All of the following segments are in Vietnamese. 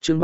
chương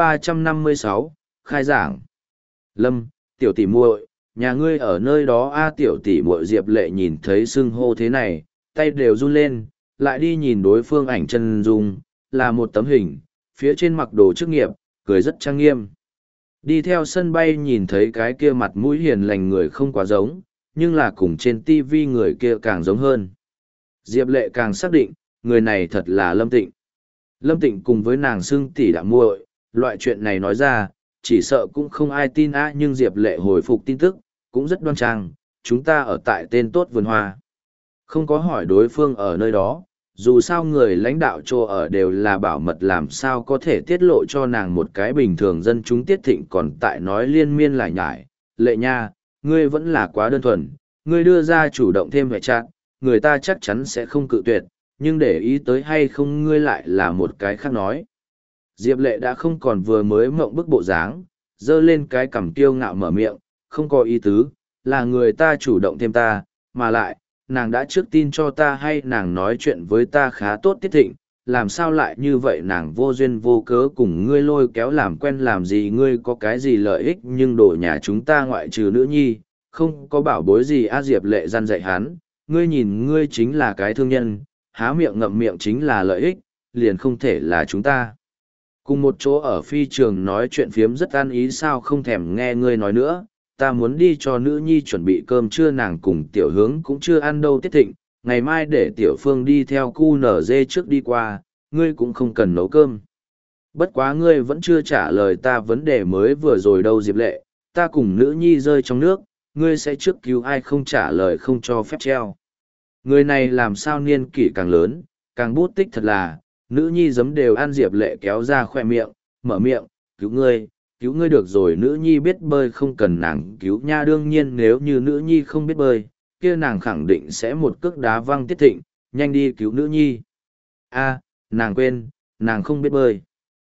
356, khai giảng. Lâm, tiểu tỷ muội, nhà ngươi ở nơi đó a tiểu tỷ muội Diệp Lệ nhìn thấy xưng hô thế này, tay đều run lên, lại đi nhìn đối phương ảnh chân dung, là một tấm hình, phía trên mặc đồ chức nghiệp, cười rất trang nghiêm. Đi theo sân bay nhìn thấy cái kia mặt mũi hiền lành người không quá giống, nhưng là cùng trên TV người kia càng giống hơn. Diệp Lệ càng xác định, người này thật là Lâm Tịnh. Lâm Tịnh cùng với nàng xưng tỷ đã muội, loại chuyện này nói ra, chỉ sợ cũng không ai tin nhưng Diệp Lệ hồi phục tin tức, cũng rất đoan trang, chúng ta ở tại tên tốt vườn hoa. Không có hỏi đối phương ở nơi đó, dù sao người lãnh đạo chỗ ở đều là bảo mật làm sao có thể tiết lộ cho nàng một cái bình thường dân chúng Tiết Thịnh còn tại nói liên miên lại nhải. Lệ nha, ngươi vẫn là quá đơn thuần, ngươi đưa ra chủ động thêm vệ trạng, người ta chắc chắn sẽ không cự tuyệt, nhưng để ý tới hay không ngươi lại là một cái khác nói. Diệp Lệ đã không còn vừa mới mộng bức bộ dáng, dơ lên cái cằm kiêu ngạo mở miệng, không có ý tứ, là người ta chủ động thêm ta, mà lại, nàng đã trước tin cho ta hay nàng nói chuyện với ta khá tốt Tiết Thịnh, làm sao lại như vậy nàng vô duyên vô cớ cùng ngươi lôi kéo làm quen làm gì ngươi có cái gì lợi ích nhưng đổ nhà chúng ta ngoại trừ nữ nhi, không có bảo bối gì Diệp Lệ gian dạy hắn, ngươi nhìn ngươi chính là cái thương nhân, há miệng ngậm miệng chính là lợi ích, liền không thể là chúng ta. Cùng một chỗ ở phi trường nói chuyện phiếm rất an ý sao không thèm nghe ngươi nói nữa, ta muốn đi cho nữ nhi chuẩn bị cơm trưa nàng cùng tiểu hướng cũng chưa ăn đâu Tiết Thịnh, ngày mai để tiểu phương đi theo cu nở dê trước đi qua, ngươi cũng không cần nấu cơm. Bất quá ngươi vẫn chưa trả lời ta vấn đề mới vừa rồi đâu Diệp Lệ, ta cùng nữ nhi rơi trong nước, ngươi sẽ trước cứu ai không trả lời không cho phép treo. Người này làm sao niên kỷ càng lớn, càng bút tích thật là, nữ nhi giấm đều ăn Diệp Lệ kéo ra khoe miệng, mở miệng, cứu ngươi được rồi nữ nhi biết bơi không cần nàng cứu nha đương nhiên nếu như nữ nhi không biết bơi, kia nàng khẳng định sẽ một cước đá văng Tiết Thịnh, nhanh đi cứu nữ nhi. Nàng quên, nàng không biết bơi.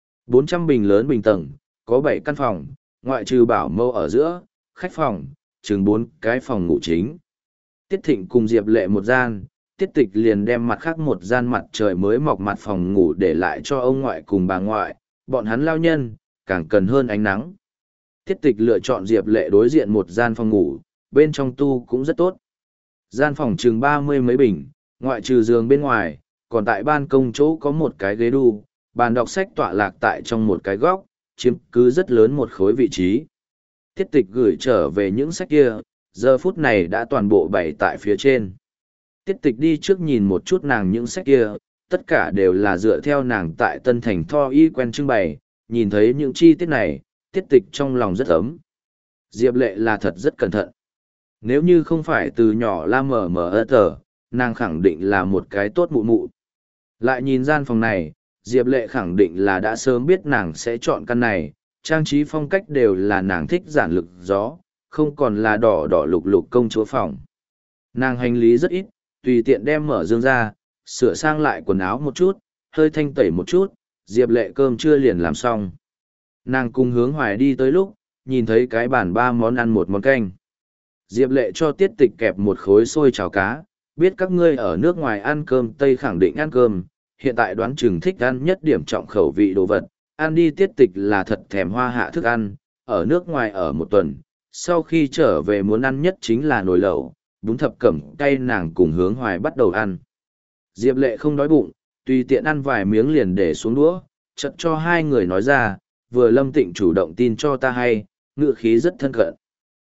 400 bình lớn bình tầng, có 7 căn phòng, ngoại trừ bảo mẫu ở giữa, khách phòng, chừng 4 cái phòng ngủ chính. Tiết Thịnh cùng Diệp Lệ một gian, Tiết Tịch liền đem mặt khác một gian mặt trời mới mọc mặt phòng ngủ để lại cho ông ngoại cùng bà ngoại, bọn hắn lao nhân, càng cần hơn ánh nắng. Tiết Tịch lựa chọn Diệp Lệ đối diện một gian phòng ngủ, bên trong tu cũng rất tốt. Gian phòng chừng 30 mấy bình, ngoại trừ giường bên ngoài, còn tại ban công chỗ có một cái ghế đu, bàn đọc sách tọa lạc tại trong một cái góc, chiếm cứ rất lớn một khối vị trí. Tiết Tịch gửi trở về những sách kia, giờ phút này đã toàn bộ bày tại phía trên. Tiết Tịch đi trước nhìn một chút nàng những sách kia, tất cả đều là dựa theo nàng tại Tân Thành Tho Y quen trưng bày, nhìn thấy những chi tiết này, Tiết Tịch trong lòng rất ấm. Diệp Lệ là thật rất cẩn thận. Nếu như không phải từ nhỏ la mờ tờ, nàng khẳng định là một cái tốt mụ mụ. Lại nhìn gian phòng này, Diệp Lệ khẳng định là đã sớm biết nàng sẽ chọn căn này, trang trí phong cách đều là nàng thích giản lược gió, không còn là đỏ đỏ lục lục công chúa phòng. Nàng hành lý rất ít, tùy tiện đem mở dương ra, sửa sang lại quần áo một chút, hơi thanh tẩy một chút, Diệp Lệ cơm trưa liền làm xong. Nàng cùng Hướng Hoài đi tới lúc, nhìn thấy cái bàn 3 món ăn một món canh. Diệp Lệ cho Tiết Tịch kẹp một khối xôi cháo cá, biết các ngươi ở nước ngoài ăn cơm Tây khẳng định ăn cơm, hiện tại đoán chừng thích ăn nhất điểm trọng khẩu vị đồ vật, ăn đi Tiết Tịch là thật thèm hoa hạ thức ăn, ở nước ngoài ở một tuần, sau khi trở về muốn ăn nhất chính là nồi lẩu, bún thập cẩm cay nàng cùng Hướng Hoài bắt đầu ăn. Diệp Lệ không đói bụng, tùy tiện ăn vài miếng liền để xuống đũa, chợt cho hai người nói ra, vừa Lâm Tịnh chủ động tin cho ta hay, ngữ khí rất thân cận.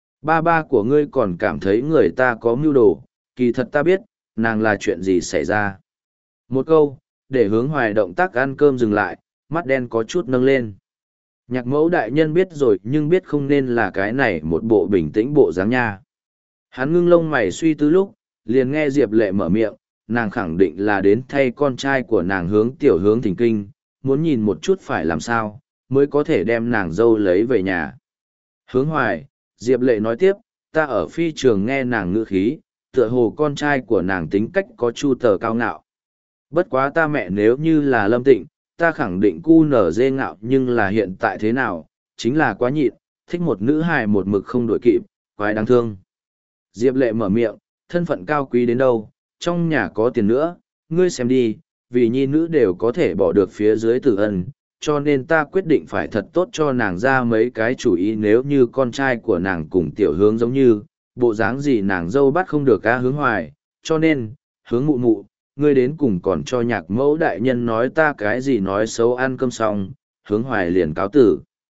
Ba của ngươi còn cảm thấy người ta có mưu đồ, kỳ thật ta biết, nàng là chuyện gì xảy ra. Một câu, để Hướng Hoài động tác ăn cơm dừng lại, mắt đen có chút nâng lên. Nhạc mẫu đại nhân biết rồi nhưng biết không nên là cái này một bộ bình tĩnh bộ dáng nha. Hắn ngưng lông mày suy tư lúc, liền nghe Diệp Lệ mở miệng, nàng khẳng định là đến thay con trai của nàng Hướng tiểu Hướng thỉnh kinh, muốn nhìn một chút phải làm sao, mới có thể đem nàng dâu lấy về nhà. Hướng Hoài, Diệp Lệ nói tiếp, ta ở phi trường nghe nàng ngữ khí, tựa hồ con trai của nàng tính cách có chu tờ cao ngạo. Bất quá ta mẹ nếu như là Lâm Tịnh, ta khẳng định cu nở dê ngạo nhưng là hiện tại thế nào, chính là quá nhịn, thích một nữ hài một mực không đổi kịp, quái đáng thương. Diệp Lệ mở miệng, thân phận cao quý đến đâu, trong nhà có tiền nữa, ngươi xem đi, vì nhi nữ đều có thể bỏ được phía dưới tử ân, cho nên ta quyết định phải thật tốt cho nàng ra mấy cái chủ ý nếu như con trai của nàng cùng tiểu hướng giống như, bộ dáng gì nàng dâu bắt không được ca hướng hoài, cho nên, hướng mụ mụ, ngươi đến cùng còn cho nhạc mẫu đại nhân nói ta cái gì nói xấu ăn cơm xong, hướng hoài liền cáo tử.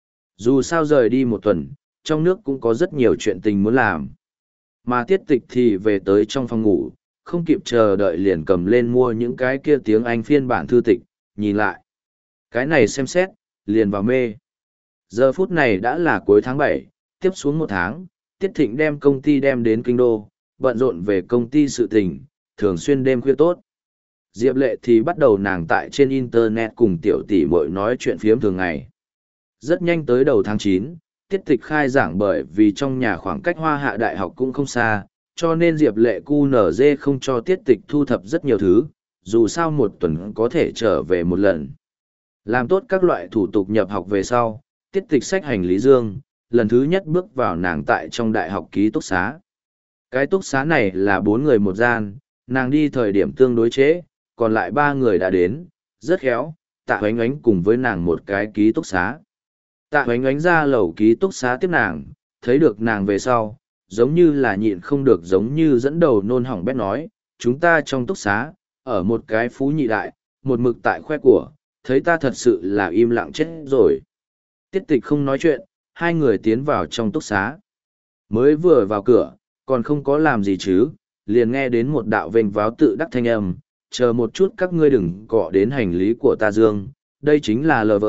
Dù sao rời đi một tuần, trong nước cũng có rất nhiều chuyện tình muốn làm. Mà tiết tịch thì về tới trong phòng ngủ, không kịp chờ đợi liền cầm lên mua những cái kia tiếng Anh phiên bản thư tịch, nhìn lại. Cái này xem xét, liền vào mê. Giờ phút này đã là cuối tháng 7, tiếp xuống một tháng, Tiết Thịnh đem công ty đem đến kinh đô, bận rộn về công ty sự tình, thường xuyên đêm khuya tốt. Diệp Lệ thì bắt đầu nàng tại trên Internet cùng tiểu tỷ muội nói chuyện phiếm thường ngày. Rất nhanh tới đầu tháng 9, Tiết Tịch khai giảng bởi vì trong nhà khoảng cách Hoa Hạ Đại học cũng không xa, cho nên Diệp Lệ QNZ không cho Tiết Tịch thu thập rất nhiều thứ, dù sao một tuần có thể trở về một lần. Làm tốt các loại thủ tục nhập học về sau, Tiết Tịch xách hành lý dương, lần thứ nhất bước vào nàng tại trong đại học ký túc xá. Cái túc xá này là 4 người một gian, nàng đi thời điểm tương đối trễ, còn lại 3 người đã đến, rất khéo, Tạ Hoánh Oánh cùng với nàng một cái ký túc xá. Tạ Hoánh Oánh ra lầu ký túc xá tiếp nàng, thấy được nàng về sau, giống như là nhịn không được giống như dẫn đầu nôn hỏng bét nói, chúng ta trong túc xá, ở một cái phú nhị đại, một mực tại khoe của, thấy ta thật sự là im lặng chết rồi. Tiết Tịch không nói chuyện, hai người tiến vào trong túc xá. Mới vừa vào cửa, còn không có làm gì chứ, liền nghe đến một đạo vênh váo tự đắc thanh âm, chờ một chút các ngươi đừng cọ đến hành lý của ta dương, đây chính là LV,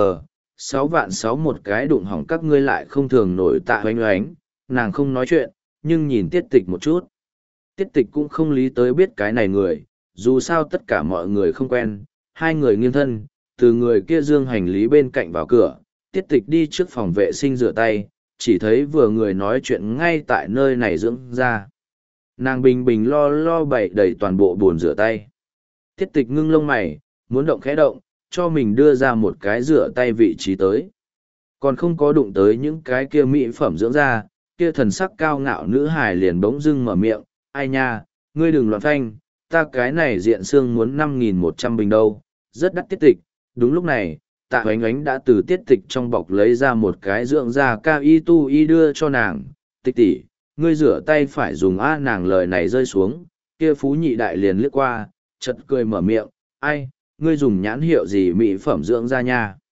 6 vạn 6 một cái đụng hỏng các ngươi lại không thường nổi Tạ Hoánh Oánh, nàng không nói chuyện, nhưng nhìn Tiết Tịch một chút. Tiết Tịch cũng không lý tới biết cái này người, dù sao tất cả mọi người không quen, hai người nghiêng thân, từ người kia dương hành lý bên cạnh vào cửa, Tiết Tịch đi trước phòng vệ sinh rửa tay, chỉ thấy vừa người nói chuyện ngay tại nơi này dưỡng ra. Nàng bình bình lo lo bày đầy toàn bộ bồn rửa tay. Tiết Tịch ngưng lông mày, muốn động khẽ động, cho mình đưa ra một cái rửa tay vị trí tới. Còn không có đụng tới những cái kia mỹ phẩm dưỡng da, kia thần sắc cao ngạo nữ hài liền bỗng dưng mở miệng, ai nha, ngươi đừng loạn phanh, ta cái này diện xương muốn 5.100 bình đâu, rất đắt. Tiết Tịch. Đúng lúc này, Tạ Hoánh Oánh đã từ Tiết Tịch trong bọc lấy ra một cái dưỡng da cao y tu y đưa cho nàng, Tịch tỷ, ngươi rửa tay phải dùng a. Nàng lời này rơi xuống, kia phú nhị đại liền liếc qua, chật cười mở miệng, ai, ngươi dùng nhãn hiệu gì mỹ phẩm dưỡng da nha.